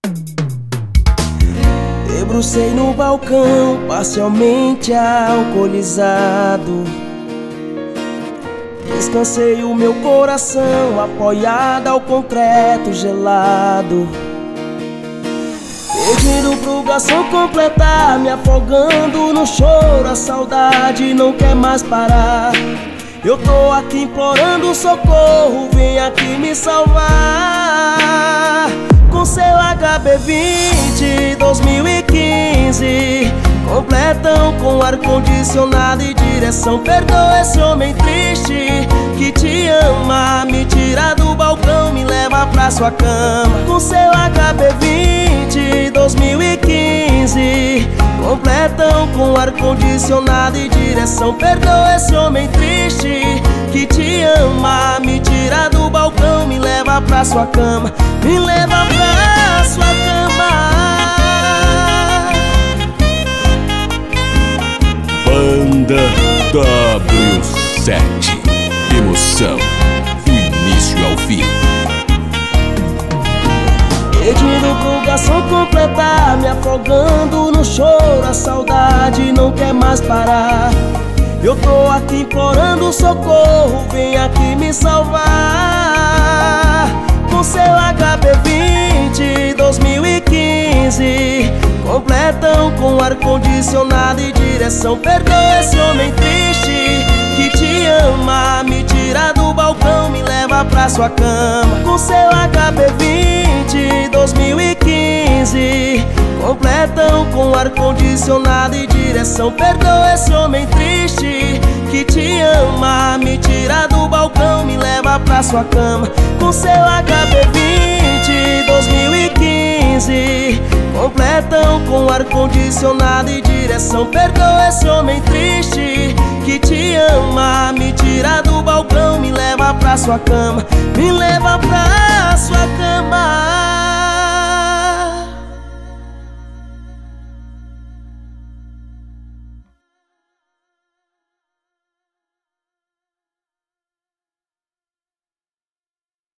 Debrucei no balcão, parcialmente alcoolizado. Descansei o meu coração, apoiado ao concreto gelado, pedindo pro garçom completar, me afogando no choro. A saudade não quer mais parar. Eu tô aqui implorando socorro, vem aqui me salvar. Com seu HB20 2015, completam com ar-condicionado e direção. Perdoa esse homem triste que te ama, me tira do balcão, me leva pra sua cama. Com seu HB20 2015, completam com ar-condicionado e direção. Perdoa esse homem triste que te ama, me tira do balcão, me leva pra sua cama, me leva pra sua cama. Banda W7, emoção do início ao fim. Pedindo pro garçom completar, me afogando no choro. A saudade não quer mais parar. Eu tô aqui implorando socorro, vem aqui me salvar. Com seu HB20 2015, completam com ar-condicionado e direção. Perdoa esse homem triste que te ama, me tira do balcão, me leva pra sua cama. Com seu HB20 2015, completam com ar-condicionado e direção. Perdoa esse homem triste que te ama, me tira do balcão, me leva pra sua cama. Com seu HB20 2015, completam com ar-condicionado e direção. Perdoa esse homem triste que te ama, me tira do balcão, me leva pra sua cama, me leva pra sua